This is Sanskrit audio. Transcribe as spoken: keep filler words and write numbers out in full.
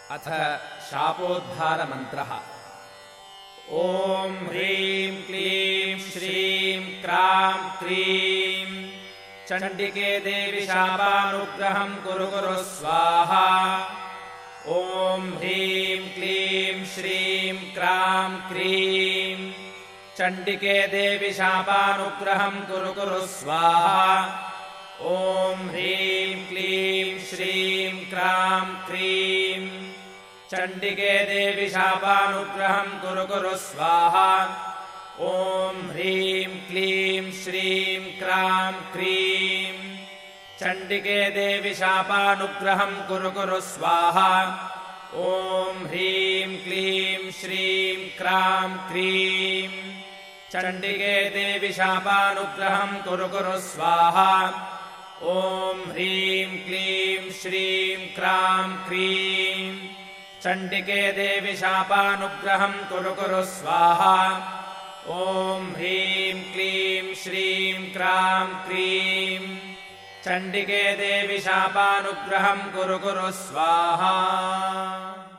अथ शापोद्धारमन्त्रः। ॐ ह्रीं क्लीं श्रीं क्रां क्रीं चण्डिके देवि शापानुग्रहं कुरु कुरु स्वाहा। ॐ ह्रीं क्लीं श्रीं क्रां क्रीं चण्डिके देवि शापानुग्रहं कुरु कुरु स्वाहा। ॐ ह्रीं क्लीं श्रीं क्रां क्रीं चण्डिके देवि शापानुग्रहं कुरु कुरु स्वाहा। ॐ ह्रीं क्लीं श्रीं क्रां क्रीं चण्डिके देवि शापानुग्रहं कुरु कुरु स्वाहा। ॐ ह्रीं क्लीं श्रीं क्रां क्रीं चण्डिके देवि शापानुग्रहं कुरु कुरु स्वाहा। ॐ ह्रीं क्लीं श्रीं क्रां क्रीं चण्डिके देवि शापानुग्रहं कुरु कुरु स्वाहा। ॐ ह्रीं क्लीं श्रीं क्रां क्रीं चण्डिके देवि शापानुग्रहं कुरु कुरु स्वाहा।